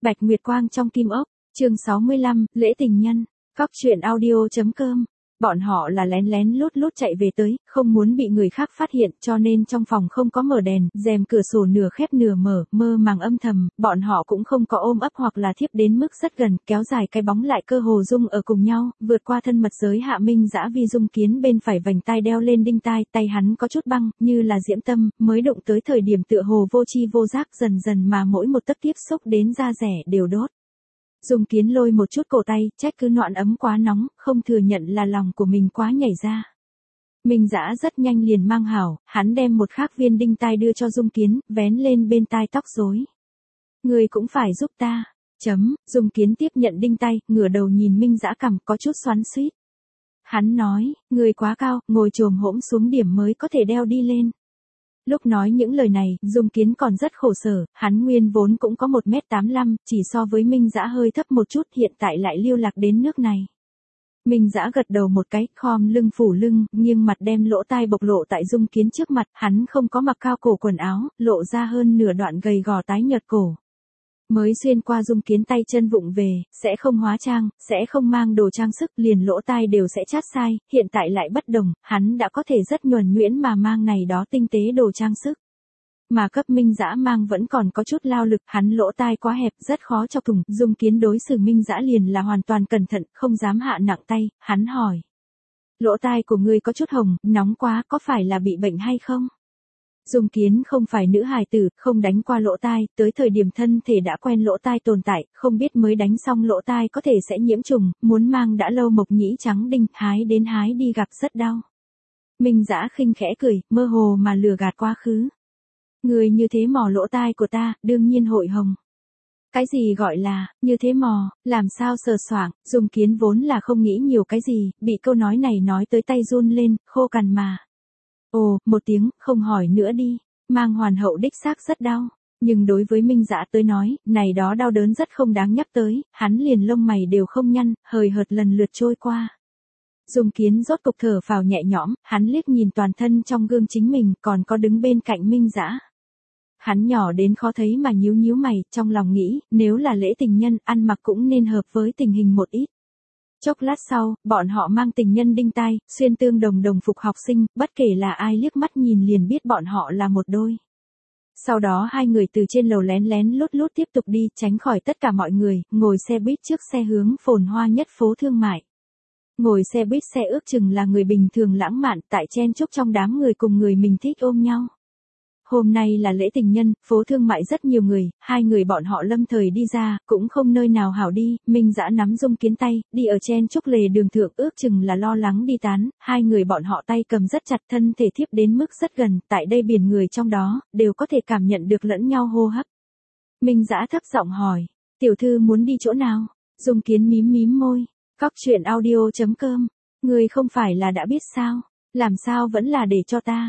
Bạch Nguyệt Quang trong Kim Ốc, chương 65, lễ tình nhân, Cóc truyện audio.com. Bọn họ là lén lén lút lút chạy về tới, không muốn bị người khác phát hiện, cho nên trong phòng không có mở đèn, rèm cửa sổ nửa khép nửa mở, mơ màng âm thầm, bọn họ cũng không có ôm ấp hoặc là thiếp đến mức rất gần, kéo dài cái bóng lại cơ hồ dung ở cùng nhau, vượt qua thân mật giới Hạ Minh Dã vi Dung Kiến bên phải vành tai đeo lên đinh tai, tay hắn có chút băng, như là diễm tâm, mới đụng tới thời điểm tựa hồ vô chi vô giác, dần dần mà mỗi một tấc tiếp xúc đến da rẻ đều đốt. Dung Kiến lôi một chút cổ tay, trách cứ nọn ấm quá nóng, không thừa nhận là lòng của mình quá nhảy ra. Minh Dã rất nhanh liền mang hảo, hắn đem một khác viên đinh tai đưa cho Dung Kiến, vén lên bên tai tóc rối. Người cũng phải giúp ta. Dung Kiến tiếp nhận đinh tai, ngửa đầu nhìn Minh Dã cằm có chút xoắn xuýt. Hắn nói, người quá cao, ngồi chồm hổm xuống điểm mới có thể đeo đi lên. Lúc nói những lời này, Dung Kiến còn rất khổ sở, hắn nguyên vốn cũng có 1m85, chỉ so với Minh Dã hơi thấp một chút, hiện tại lại lưu lạc đến nước này. Minh Dã gật đầu một cái, khom lưng phủ lưng, nghiêng mặt đem lỗ tai bộc lộ tại Dung Kiến trước mặt, hắn không có mặc cao cổ quần áo, lộ ra hơn nửa đoạn gầy gò tái nhợt cổ. Mới xuyên qua Dung Kiến tay chân vụng về, sẽ không hóa trang, sẽ không mang đồ trang sức, liền lỗ tai đều sẽ chát sai, hiện tại lại bất đồng, hắn đã có thể rất nhuần nhuyễn mà mang này đó tinh tế đồ trang sức. Mà cấp Minh Dã mang vẫn còn có chút lao lực, hắn lỗ tai quá hẹp, rất khó chọc thủng, Dung Kiến đối xử Minh Dã liền là hoàn toàn cẩn thận, không dám hạ nặng tay, hắn hỏi. Lỗ tai của ngươi có chút hồng, nóng quá, có phải là bị bệnh hay không? Dung Kiến không phải nữ hài tử, không đánh qua lỗ tai, tới thời điểm thân thể đã quen lỗ tai tồn tại, không biết mới đánh xong lỗ tai có thể sẽ nhiễm trùng, muốn mang đã lâu mộc nhĩ trắng đinh, hái đi gặp rất đau. Minh Dã khinh khẽ cười, mơ hồ mà lừa gạt quá khứ. Người như thế mò lỗ tai của ta, đương nhiên hội hồng. Cái gì gọi là, như thế mò, làm sao sờ soạng, Dung Kiến vốn là không nghĩ nhiều cái gì, bị câu nói này nói tới tay run lên, khô cằn mà. Ồ, một tiếng, không hỏi nữa đi, mang hoàn hậu đích xác rất đau, nhưng đối với Minh Dã tới nói, này đó đau đớn rất không đáng nhắc tới, hắn liền lông mày đều không nhăn, hời hợt lần lượt trôi qua. Dung Kiến rốt cục thở phào nhẹ nhõm, hắn liếc nhìn toàn thân trong gương chính mình, còn có đứng bên cạnh Minh Dã. Hắn nhỏ đến khó thấy mà nhíu nhíu mày, trong lòng nghĩ, nếu là lễ tình nhân, ăn mặc cũng nên hợp với tình hình một ít. Chốc lát sau, bọn họ mang tình nhân đinh tai, xuyên tương đồng phục học sinh, bất kể là ai liếc mắt nhìn liền biết bọn họ là một đôi. Sau đó hai người từ trên lầu lén lén lút lút tiếp tục đi, tránh khỏi tất cả mọi người, ngồi xe buýt trước xe hướng phồn hoa nhất phố thương mại. Ngồi xe buýt xe ước chừng là người bình thường lãng mạn, tại chen chúc trong đám người cùng người mình thích ôm nhau. Hôm nay là lễ tình nhân, phố thương mại rất nhiều người, hai người bọn họ lâm thời đi ra, cũng không nơi nào hảo đi, Minh Dã nắm Dung Kiến tay, đi ở chen chúc lề đường thượng ước chừng là lo lắng đi tán, hai người bọn họ tay cầm rất chặt, thân thể thiếp đến mức rất gần, tại đây biển người trong đó, đều có thể cảm nhận được lẫn nhau hô hấp. Minh Dã thấp giọng hỏi, tiểu thư muốn đi chỗ nào? Dung Kiến mím môi, Cóc truyện audio.com, người không phải là đã biết sao, làm sao vẫn là để cho ta.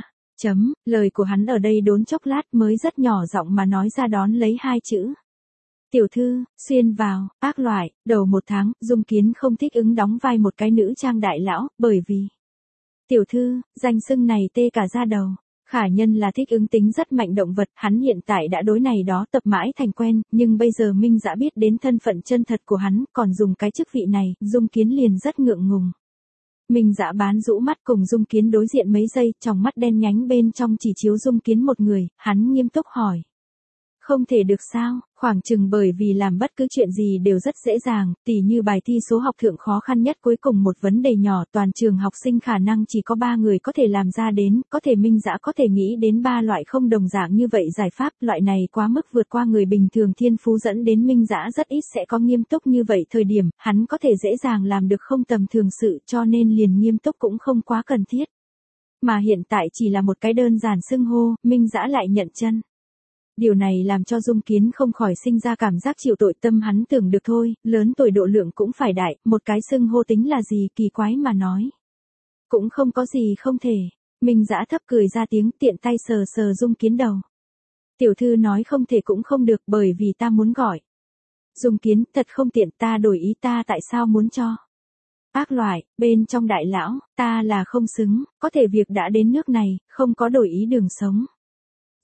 Lời của hắn ở đây đốn chốc lát mới rất nhỏ giọng mà nói ra đón lấy hai chữ. Tiểu thư, xuyên vào, ác loại, đầu một tháng, Dung Kiến không thích ứng đóng vai một cái nữ trang đại lão, bởi vì tiểu thư, danh xưng này tê cả da đầu. Khả Nhân là thích ứng tính rất mạnh động vật, hắn hiện tại đã đối này đó tập mãi thành quen, nhưng bây giờ Minh Dã biết đến thân phận chân thật của hắn, còn dùng cái chức vị này, Dung Kiến liền rất ngượng ngùng. Minh Dã bán rũ mắt cùng Dung Kiến đối diện mấy giây, trong mắt đen nhánh bên trong chỉ chiếu Dung Kiến một người, hắn nghiêm túc hỏi. Không thể được sao, khoảng chừng bởi vì làm bất cứ chuyện gì đều rất dễ dàng, tỉ như bài thi số học thượng khó khăn nhất cuối cùng một vấn đề nhỏ, toàn trường học sinh khả năng chỉ có 3 người có thể làm ra đến, có thể Minh Dã có thể nghĩ đến 3 loại không đồng dạng như vậy giải pháp, loại này quá mức vượt qua người bình thường thiên phú dẫn đến Minh Dã rất ít sẽ có nghiêm túc như vậy thời điểm, hắn có thể dễ dàng làm được không tầm thường sự cho nên liền nghiêm túc cũng không quá cần thiết. Mà hiện tại chỉ là một cái đơn giản xưng hô, Minh Dã lại nhận chân. Điều này làm cho Dung Kiến không khỏi sinh ra cảm giác chịu tội, tâm hắn tưởng được thôi, lớn tuổi độ lượng cũng phải đại, một cái xưng hô tính là gì, kỳ quái mà nói. Cũng không có gì không thể, Minh Dã thấp cười ra tiếng, tiện tay sờ sờ Dung Kiến đầu. Tiểu thư nói không thể cũng không được bởi vì ta muốn gọi. Dung Kiến, thật không tiện, ta đổi ý, ta tại sao muốn cho. Ác loại, bên trong đại lão, ta là không xứng, có thể việc đã đến nước này, không có đổi ý đường sống.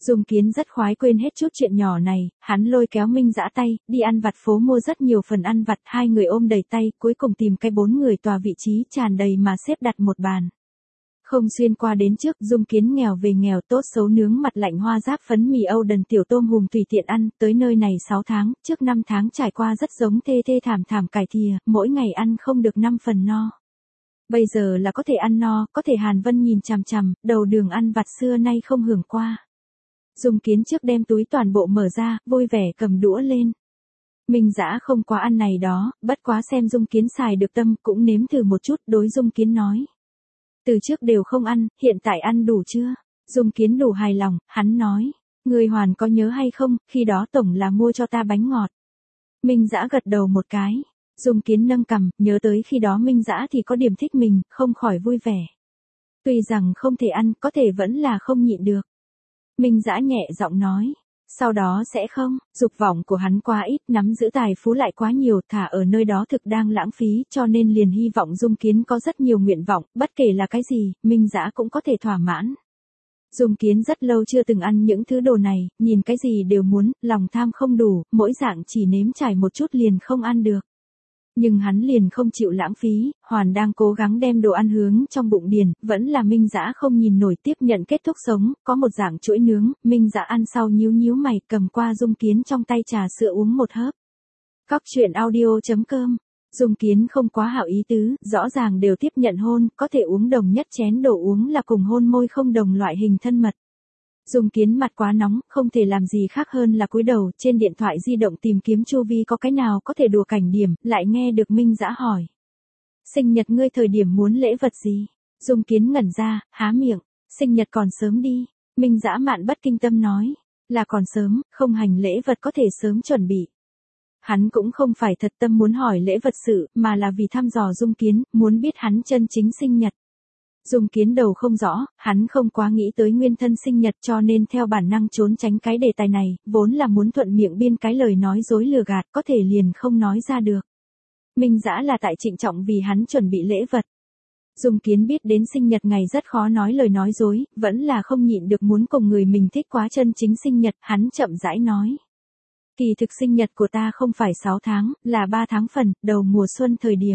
Dung Kiến rất khoái quên hết chút chuyện nhỏ này, hắn lôi kéo Minh Dã tay, đi ăn vặt phố mua rất nhiều phần ăn vặt, hai người ôm đầy tay, cuối cùng tìm cái 4 người tòa vị trí tràn đầy mà xếp đặt một bàn. Không xuyên qua đến trước, Dung Kiến nghèo về nghèo, tốt xấu nướng mặt lạnh hoa giáp phấn mì Âu đần tiểu tôm hùm tùy tiện ăn, tới nơi này 6 tháng, trước 5 tháng trải qua rất giống thê thê thảm thảm cải thìa, mỗi ngày ăn không được 5 phần no. Bây giờ là có thể ăn no, có thể Hàn Vân nhìn chằm chằm, đầu đường ăn vặt xưa nay không hưởng qua. Dung Kiến trước đem túi toàn bộ mở ra, vui vẻ cầm đũa lên. Minh Dã không quá ăn này đó, bất quá xem Dung Kiến xài được tâm, cũng nếm thử một chút, đối Dung Kiến nói. Từ trước đều không ăn, hiện tại ăn đủ chưa? Dung Kiến đủ hài lòng, hắn nói. Người Hoàn có nhớ hay không, khi đó tổng là mua cho ta bánh ngọt. Minh Dã gật đầu một cái. Dung Kiến nâng cằm, nhớ tới khi đó Minh Dã thì có điểm thích mình, không khỏi vui vẻ. Tuy rằng không thể ăn, có thể vẫn là không nhịn được. Minh Dã nhẹ giọng nói. Sau đó sẽ không, dục vọng của hắn quá ít, nắm giữ tài phú lại quá nhiều, thả ở nơi đó thực đang lãng phí, cho nên liền hy vọng Dung Kiến có rất nhiều nguyện vọng, bất kể là cái gì, Minh Dã cũng có thể thỏa mãn. Dung Kiến rất lâu chưa từng ăn những thứ đồ này, nhìn cái gì đều muốn, lòng tham không đủ, mỗi dạng chỉ nếm trải một chút liền không ăn được. Nhưng hắn liền không chịu lãng phí, Hoàn đang cố gắng đem đồ ăn hướng trong bụng điền, vẫn là Minh Dã không nhìn nổi tiếp nhận kết thúc sống, có một dạng chuỗi nướng, Minh Dã ăn sau nhíu nhíu mày, cầm qua Dung Kiến trong tay trà sữa uống một hớp. Cóc truyện audio.com. Dung Kiến không quá hảo ý tứ, rõ ràng đều tiếp nhận hôn, có thể uống đồng nhất chén đồ uống là cùng hôn môi không đồng loại hình thân mật. Dung Kiến mặt quá nóng, không thể làm gì khác hơn là cúi đầu, trên điện thoại di động tìm kiếm chu vi có cái nào có thể đùa cảnh điểm, lại nghe được Minh Dã hỏi. Sinh nhật ngươi thời điểm muốn lễ vật gì? Dung Kiến ngẩn ra, há miệng, sinh nhật còn sớm đi. Minh Dã mạn bất kinh tâm nói, là còn sớm, không hành lễ vật có thể sớm chuẩn bị. Hắn cũng không phải thật tâm muốn hỏi lễ vật sự, mà là vì thăm dò Dung Kiến, muốn biết hắn chân chính sinh nhật. Dung Kiến đầu không rõ, hắn không quá nghĩ tới nguyên thân sinh nhật cho nên theo bản năng trốn tránh cái đề tài này, vốn là muốn thuận miệng biên cái lời nói dối lừa gạt, có thể liền không nói ra được. Minh Dã là tại trịnh trọng vì hắn chuẩn bị lễ vật. Dung Kiến biết đến sinh nhật ngày rất khó nói lời nói dối, vẫn là không nhịn được muốn cùng người mình thích quá chân chính sinh nhật, hắn chậm rãi nói. Kỳ thực sinh nhật của ta không phải 6 tháng, là 3 tháng phần, đầu mùa xuân thời điểm.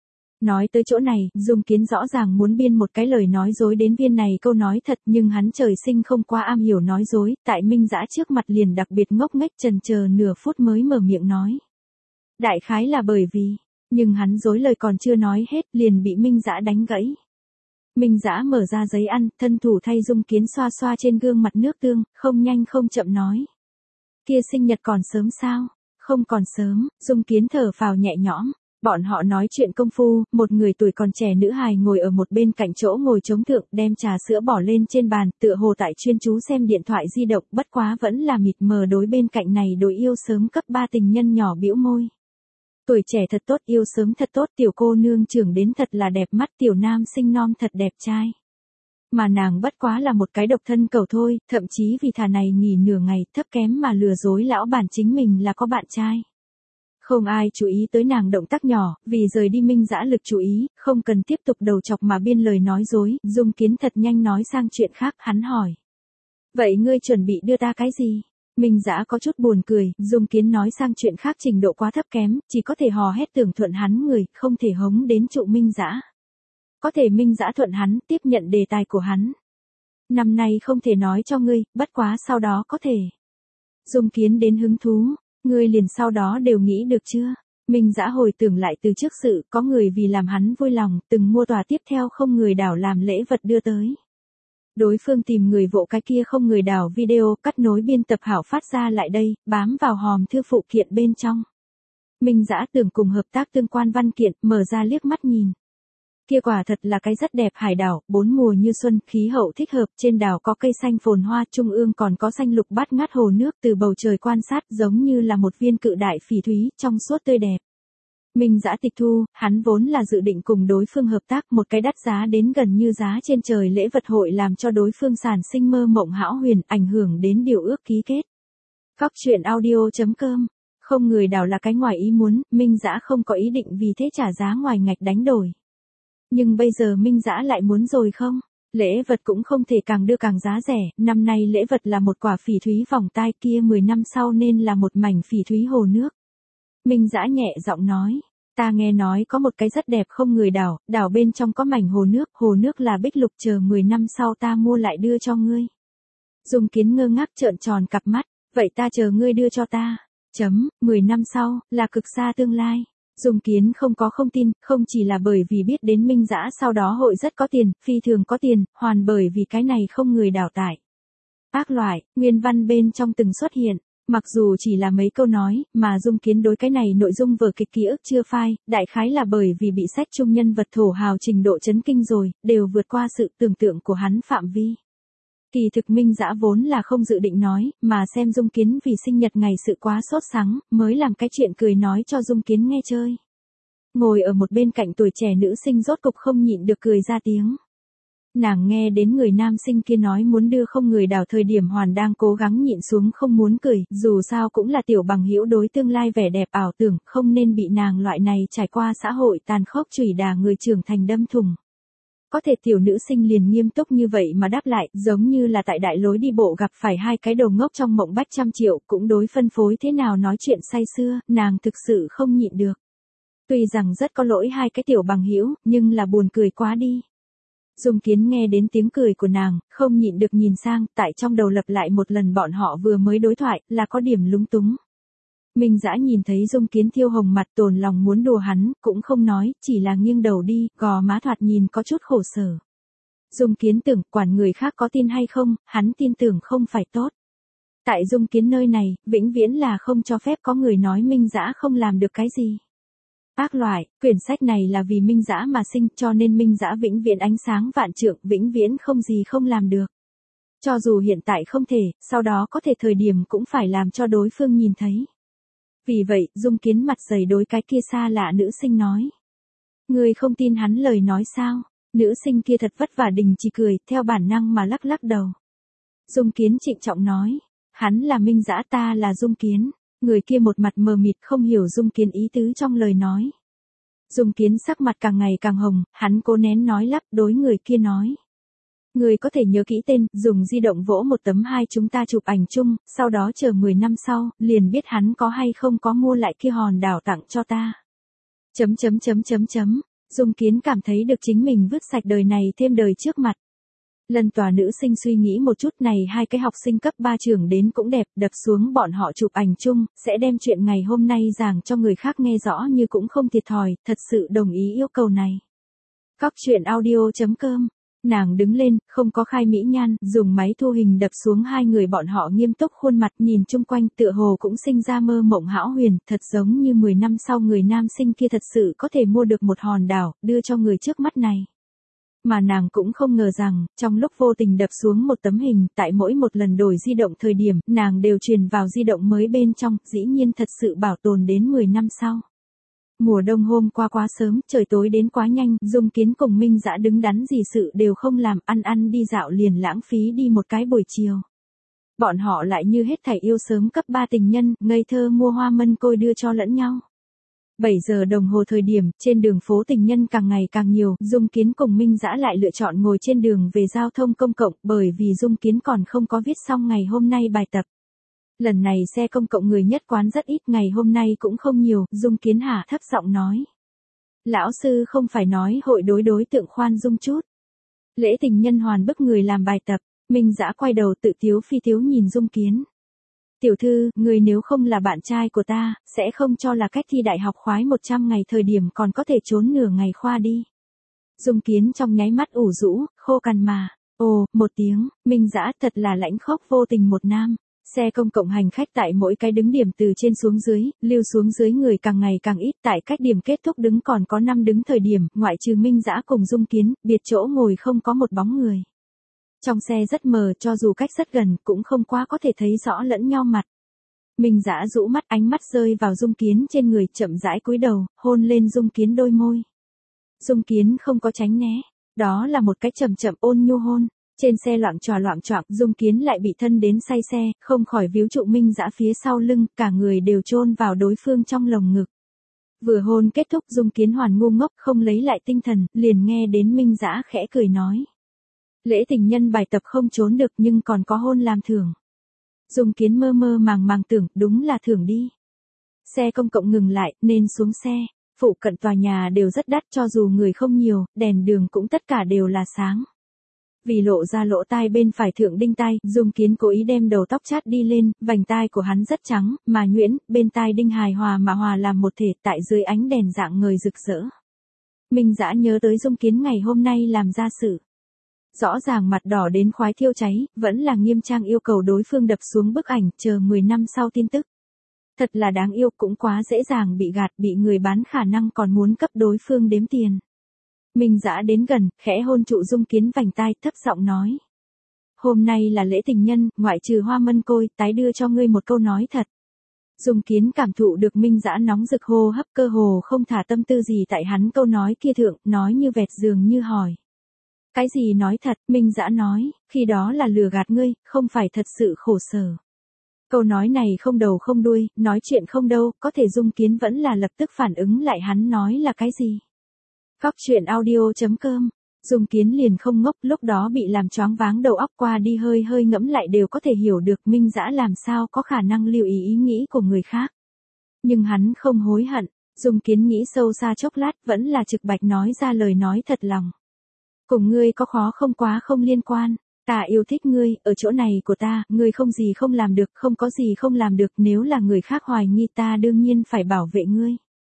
Nói tới chỗ này, Dung Kiến rõ ràng muốn biên một cái lời nói dối đến viên này câu nói thật, nhưng hắn trời sinh không quá am hiểu nói dối, tại Minh Dã trước mặt liền đặc biệt ngốc nghếch chần chờ nửa phút mới mở miệng nói. Đại khái là bởi vì, nhưng hắn dối lời còn chưa nói hết, liền bị Minh Dã đánh gãy. Minh Dã mở ra giấy ăn, thân thủ thay Dung Kiến xoa xoa trên gương mặt nước tương, không nhanh không chậm nói. Kia sinh nhật còn sớm sao? Không còn sớm, Dung Kiến thở phào nhẹ nhõm. Bọn họ nói chuyện công phu, một người tuổi còn trẻ nữ hài ngồi ở một bên cạnh chỗ ngồi chống thượng, đem trà sữa bỏ lên trên bàn, tựa hồ tại chuyên chú xem điện thoại di động, bất quá vẫn là mịt mờ đối bên cạnh này đối yêu sớm cấp 3 tình nhân nhỏ bĩu môi. Tuổi trẻ thật tốt, yêu sớm thật tốt, tiểu cô nương trưởng đến thật là đẹp mắt, tiểu nam sinh non thật đẹp trai. Mà nàng bất quá là một cái độc thân cầu thôi, thậm chí vì thà này nghỉ nửa ngày, thấp kém mà lừa dối lão bản chính mình là có bạn trai. Không ai chú ý tới nàng động tác nhỏ, vì rời đi Minh Dã lực chú ý, không cần tiếp tục đầu chọc mà biên lời nói dối, Dung Kiến thật nhanh nói sang chuyện khác, hắn hỏi. Vậy ngươi chuẩn bị đưa ta cái gì? Minh Dã có chút buồn cười, Dung Kiến nói sang chuyện khác trình độ quá thấp kém, chỉ có thể hò hét tưởng thuận hắn người, không thể hống đến trụ Minh Dã. Có thể Minh Dã thuận hắn, tiếp nhận đề tài của hắn. Năm nay không thể nói cho ngươi, bất quá sau đó có thể. Dung Kiến đến hứng thú. Ngươi liền sau đó đều nghĩ được chưa? Minh Dã hồi tưởng lại từ trước sự, có người vì làm hắn vui lòng, từng mua tòa tiếp theo không người đảo làm lễ vật đưa tới. Đối phương tìm người vỗ cái kia không người đảo video, cắt nối biên tập hảo phát ra lại đây, bám vào hòm thư phụ kiện bên trong. Minh Dã tưởng cùng hợp tác tương quan văn kiện, mở ra liếc mắt nhìn. Kia quả thật là cái rất đẹp hải đảo, 4 mùa như xuân, khí hậu thích hợp, trên đảo có cây xanh phồn hoa, trung ương còn có xanh lục bát ngát hồ nước từ bầu trời quan sát giống như là một viên cự đại phỉ thúy, trong suốt tươi đẹp. Minh Dã tịch thu, hắn vốn là dự định cùng đối phương hợp tác một cái đắt giá đến gần như giá trên trời lễ vật hội làm cho đối phương sản sinh mơ mộng hão huyền, ảnh hưởng đến điều ước ký kết. Cóc truyện audio.com. Không người đảo là cái ngoài ý muốn, Minh Dã không có ý định vì thế trả giá ngoài ngạch đánh đổi. Nhưng bây giờ Minh Dã lại muốn rồi không? Lễ vật cũng không thể càng đưa càng giá rẻ, năm nay lễ vật là một quả phỉ thúy vòng tai, kia 10 năm sau nên là một mảnh phỉ thúy hồ nước. Minh Dã nhẹ giọng nói, ta nghe nói có một cái rất đẹp không người đảo, đảo bên trong có mảnh hồ nước là bích lục, chờ 10 năm sau ta mua lại đưa cho ngươi. Dung Kiến ngơ ngác trợn tròn cặp mắt, vậy ta chờ ngươi đưa cho ta. 10 năm sau, là cực xa tương lai. Dung Kiến không tin, không chỉ là bởi vì biết đến Minh Dã sau đó hội rất có tiền, phi thường có tiền, hoàn bởi vì cái này không người đảo tải. Ác loại, nguyên văn bên trong từng xuất hiện, mặc dù chỉ là mấy câu nói, mà Dung Kiến đối cái này nội dung vở kịch ký ức chưa phai, đại khái là bởi vì bị sách chung nhân vật thổ hào trình độ chấn kinh rồi, đều vượt qua sự tưởng tượng của hắn phạm vi. Kỳ thực Minh Dã vốn là không dự định nói, mà xem Dung Kiến vì sinh nhật ngày sự quá sốt sắng, mới làm cái chuyện cười nói cho Dung Kiến nghe chơi. Ngồi ở một bên cạnh tuổi trẻ nữ sinh rốt cục không nhịn được cười ra tiếng. Nàng nghe đến người nam sinh kia nói muốn đưa không người đảo thời điểm hoàn đang cố gắng nhịn xuống không muốn cười, dù sao cũng là tiểu bằng hữu đối tương lai vẻ đẹp ảo tưởng, không nên bị nàng loại này trải qua xã hội tàn khốc chửi đà người trưởng thành đâm thủng. Có thể tiểu nữ sinh liền nghiêm túc như vậy mà đáp lại, giống như là tại đại lối đi bộ gặp phải hai cái đồ ngốc trong mộng bách trăm triệu, cũng đối phân phối thế nào nói chuyện say sưa, nàng thực sự không nhịn được. Tuy rằng rất có lỗi hai cái tiểu bằng hữu, nhưng là buồn cười quá đi. Dung Kiến nghe đến tiếng cười của nàng, không nhịn được nhìn sang, tại trong đầu lặp lại một lần bọn họ vừa mới đối thoại, là có điểm lúng túng. Minh Dã nhìn thấy Dung Kiến thiêu hồng mặt tồn lòng muốn đùa hắn, cũng không nói, chỉ là nghiêng đầu đi, gò má thoạt nhìn có chút khổ sở. Dung Kiến tưởng, quản người khác có tin hay không, hắn tin tưởng không phải tốt. Tại Dung Kiến nơi này, vĩnh viễn là không cho phép có người nói Minh Dã không làm được cái gì. Ác loại, quyển sách này là vì Minh Dã mà sinh, cho nên Minh Dã vĩnh viễn ánh sáng vạn trượng, vĩnh viễn không gì không làm được. Cho dù hiện tại không thể, sau đó có thể thời điểm cũng phải làm cho đối phương nhìn thấy. Vì vậy, Dung Kiến mặt dày đối cái kia xa lạ nữ sinh nói. Ngươi không tin hắn lời nói sao? Nữ sinh kia thật vất vả đình chỉ cười, theo bản năng mà lắc lắc đầu. Dung Kiến trịnh trọng nói. Hắn là Minh Dã, ta là Dung Kiến. Người kia một mặt mờ mịt không hiểu Dung Kiến ý tứ trong lời nói. Dung Kiến sắc mặt càng ngày càng hồng, hắn cố nén nói lắp đối người kia nói. Người có thể nhớ kỹ tên, dùng di động vỗ một tấm hai chúng ta chụp ảnh chung, sau đó chờ 10 năm sau, liền biết hắn có hay không có mua lại kia hòn đảo tặng cho ta. Dung Kiến cảm thấy được chính mình vứt sạch đời này thêm đời trước mặt. Lần tòa nữ sinh suy nghĩ một chút này hai cái học sinh cấp 3 trưởng đến cũng đẹp, đập xuống bọn họ chụp ảnh chung, sẽ đem chuyện ngày hôm nay giảng cho người khác nghe rõ như cũng không thiệt thòi, thật sự đồng ý yêu cầu này. Cóc truyện audio.com. Nàng đứng lên, không có khai mỹ nhan, dùng máy thu hình đập xuống hai người bọn họ nghiêm túc khuôn mặt nhìn chung quanh tựa hồ cũng sinh ra mơ mộng hão huyền, thật giống như 10 năm sau người nam sinh kia thật sự có thể mua được một hòn đảo, đưa cho người trước mắt này. Mà nàng cũng không ngờ rằng, trong lúc vô tình đập xuống một tấm hình, tại mỗi một lần đổi di động thời điểm, nàng đều truyền vào di động mới bên trong, dĩ nhiên thật sự bảo tồn đến 10 năm sau. Mùa đông hôm qua quá sớm, trời tối đến quá nhanh, Dung Kiến cùng Minh Dã đứng đắn gì sự đều không làm, ăn đi dạo liền lãng phí đi một cái buổi chiều. Bọn họ lại như hết thảy yêu sớm cấp 3 tình nhân, ngây thơ mua hoa mân côi đưa cho lẫn nhau. 7 giờ đồng hồ thời điểm, trên đường phố tình nhân càng ngày càng nhiều, Dung Kiến cùng Minh Dã lại lựa chọn ngồi trên đường về giao thông công cộng, bởi vì Dung Kiến còn không có viết xong ngày hôm nay bài tập. Lần này xe công cộng người nhất quán rất ít, ngày hôm nay cũng không nhiều, Dung Kiến hạ thấp giọng nói. Lão sư không phải nói hội đối tượng khoan dung chút. Lễ tình nhân hoàn bức người làm bài tập, Minh Dã quay đầu tự tiếu phi tiếu nhìn Dung Kiến. Tiểu thư, người nếu không là bạn trai của ta, sẽ không cho là cách thi đại học khoái 100 ngày thời điểm còn có thể trốn nửa ngày khoa đi. Dung Kiến trong nháy mắt ủ rũ, khô cằn mà. Ồ, một tiếng, Minh Dã thật là lãnh khốc vô tình một nam. Xe công cộng hành khách tại mỗi cái đứng điểm từ trên xuống dưới, lưu xuống dưới người càng ngày càng ít, tại cách điểm kết thúc đứng còn có 5 đứng thời điểm, ngoại trừ Minh Dã cùng Dung Kiến, biệt chỗ ngồi không có một bóng người. Trong xe rất mờ, cho dù cách rất gần, cũng không quá có thể thấy rõ lẫn nhau mặt. Minh Dã rũ mắt, ánh mắt rơi vào Dung Kiến trên người, chậm rãi cúi đầu, hôn lên Dung Kiến đôi môi. Dung Kiến không có tránh né, đó là một cái chậm chậm ôn nhu hôn. Trên xe loạng choạng, Dung Kiến lại bị thân đến say xe, không khỏi víu trụ Minh Dã phía sau lưng, cả người đều chôn vào đối phương trong lồng ngực. Vừa hôn kết thúc, Dung Kiến hoàn ngu ngốc, không lấy lại tinh thần, liền nghe đến Minh Dã khẽ cười nói. Lễ tình nhân bài tập không trốn được nhưng còn có hôn làm thưởng. Dung Kiến mơ mơ màng màng tưởng, đúng là thưởng đi. Xe công cộng ngừng lại, nên xuống xe. Phụ cận tòa nhà đều rất đắt, cho dù người không nhiều, đèn đường cũng tất cả đều là sáng. Vì lộ ra lỗ tai bên phải thượng đinh tai, Dung Kiến cố ý đem đầu tóc chát đi lên, vành tai của hắn rất trắng, mà nhuyễn, bên tai đinh hài hòa mà hòa làm một thể, tại dưới ánh đèn dạng ngời rực rỡ. Minh Dã nhớ tới Dung Kiến ngày hôm nay làm ra sự. Rõ ràng mặt đỏ đến khoái thiêu cháy, vẫn là nghiêm trang yêu cầu đối phương đập xuống bức ảnh, chờ 10 năm sau tin tức. Thật là đáng yêu, cũng quá dễ dàng bị gạt, bị người bán khả năng còn muốn cấp đối phương đếm tiền. Minh Dã đến gần, khẽ hôn trụ Dung Kiến vành tai, thấp giọng nói. Hôm nay là lễ tình nhân, ngoại trừ hoa mân côi, tái đưa cho ngươi một câu nói thật. Dung Kiến cảm thụ được Minh Dã nóng rực hô hấp, cơ hồ không thả tâm tư gì tại hắn câu nói kia thượng, nói như vẹt dường như hỏi. Cái gì nói thật, Minh Dã nói, khi đó là lừa gạt ngươi, không phải thật sự khổ sở. Câu nói này không đầu không đuôi, nói chuyện không đâu, có thể Dung Kiến vẫn là lập tức phản ứng lại hắn nói là cái gì. Cóc truyện audio.com, Dung Kiến liền không ngốc, lúc đó bị làm choáng váng đầu óc, qua đi hơi hơi ngẫm lại đều có thể hiểu được Minh Dã làm sao có khả năng lưu ý nghĩ của người khác. Nhưng hắn không hối hận, Dung Kiến nghĩ sâu xa chốc lát, vẫn là trực bạch nói ra lời nói thật lòng. Cùng ngươi có khó không quá không liên quan. Ta yêu thích ngươi, ở chỗ này của ta, ngươi không gì không làm được, không có gì không làm được, nếu là người khác hoài nghi ta đương nhiên phải bảo vệ ngươi.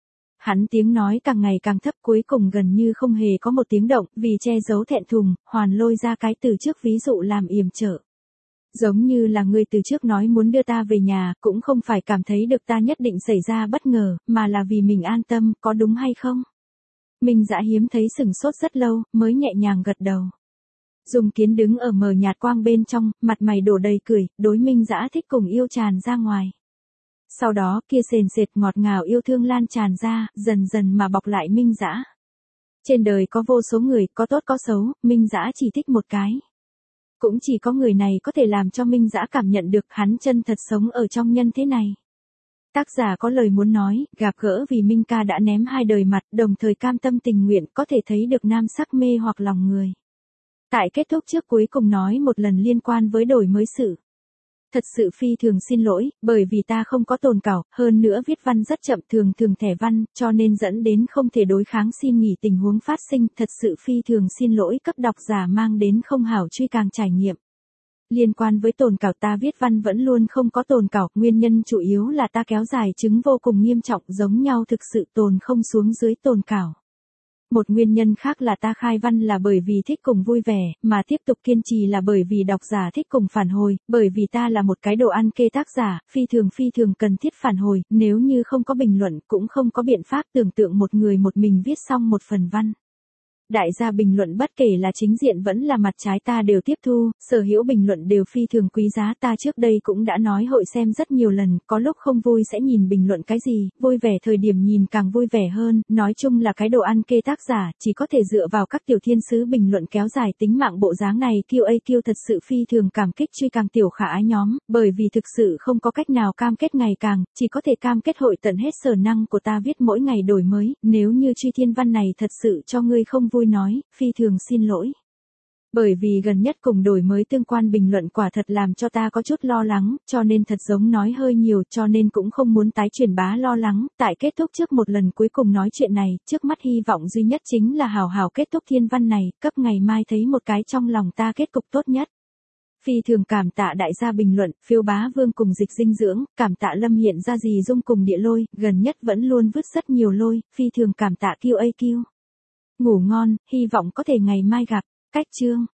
Hắn tiếng nói càng ngày càng thấp, cuối cùng gần như không hề có một tiếng động, vì che giấu thẹn thùng, hoàn lôi ra cái từ trước ví dụ làm yểm trợ. Giống như là ngươi từ trước nói muốn đưa ta về nhà, cũng không phải cảm thấy được ta nhất định xảy ra bất ngờ, mà là vì mình an tâm, có đúng hay không? Minh Dã hiếm thấy sừng sốt rất lâu, mới nhẹ nhàng gật đầu. Dung Kiến đứng ở mờ nhạt quang bên trong, mặt mày đổ đầy cười, đối Minh Dã thích cùng yêu tràn ra ngoài. Sau đó kia sền sệt ngọt ngào yêu thương lan tràn ra, dần dần mà bọc lại Minh Dã. Trên đời có vô số người, có tốt có xấu, Minh Dã chỉ thích một cái. Cũng chỉ có người này có thể làm cho Minh Dã cảm nhận được hắn chân thật sống ở trong nhân thế này. Tác giả có lời muốn nói, gặp gỡ vì Minh ca đã ném hai đời mặt, đồng thời cam tâm tình nguyện, có thể thấy được nam sắc mê hoặc lòng người. Tại kết thúc trước cuối cùng nói một lần liên quan với đổi mới sự. Thật sự phi thường xin lỗi, bởi vì ta không có tồn cảo, hơn nữa viết văn rất chậm, thường thẻ văn, cho nên dẫn đến không thể đối kháng, xin nghỉ tình huống phát sinh, thật sự phi thường xin lỗi, cấp độc giả mang đến không hảo truy càng trải nghiệm. Liên quan với tồn cảo, ta viết văn vẫn luôn không có tồn cảo, nguyên nhân chủ yếu là ta kéo dài chứng vô cùng nghiêm trọng, giống nhau thực sự tồn không xuống dưới tồn cảo. Một nguyên nhân khác là ta khai văn là bởi vì thích cùng vui vẻ, mà tiếp tục kiên trì là bởi vì độc giả thích cùng phản hồi, bởi vì ta là một cái đồ ăn kê tác giả, phi thường cần thiết phản hồi, nếu như không có bình luận cũng không có biện pháp tưởng tượng một người một mình viết xong một phần văn. Đại gia bình luận bất kể là chính diện vẫn là mặt trái ta đều tiếp thu, sở hữu bình luận đều phi thường quý giá, ta trước đây cũng đã nói hội xem rất nhiều lần, có lúc không vui sẽ nhìn bình luận cái gì, vui vẻ thời điểm nhìn càng vui vẻ hơn, nói chung là cái đồ ăn kê tác giả, chỉ có thể dựa vào các tiểu thiên sứ bình luận kéo dài tính mạng bộ dáng này, QAQ thật sự phi thường cảm kích truy càng tiểu khả ái nhóm, bởi vì thực sự không có cách nào cam kết ngày càng, chỉ có thể cam kết hội tận hết sở năng của ta viết mỗi ngày đổi mới, nếu như truy thiên văn này thật sự cho ngươi không vui nói, phi thường xin lỗi. Bởi vì gần nhất cùng đổi mới tương quan bình luận quả thật làm cho ta có chút lo lắng, cho nên thật giống nói hơi nhiều, cho nên cũng không muốn tái truyền bá lo lắng, tại kết thúc trước một lần cuối cùng nói chuyện này, trước mắt hy vọng duy nhất chính là hào hào kết thúc thiên văn này, cấp ngày mai thấy một cái trong lòng ta kết cục tốt nhất. Phi thường cảm tạ đại gia bình luận, phiêu bá vương cùng dịch dinh dưỡng, cảm tạ lâm hiện ra gì dung cùng địa lôi, gần nhất vẫn luôn vứt rất nhiều lôi, phi thường cảm tạ QAQ. Ngủ ngon, hy vọng có thể ngày mai gặp. Cách chương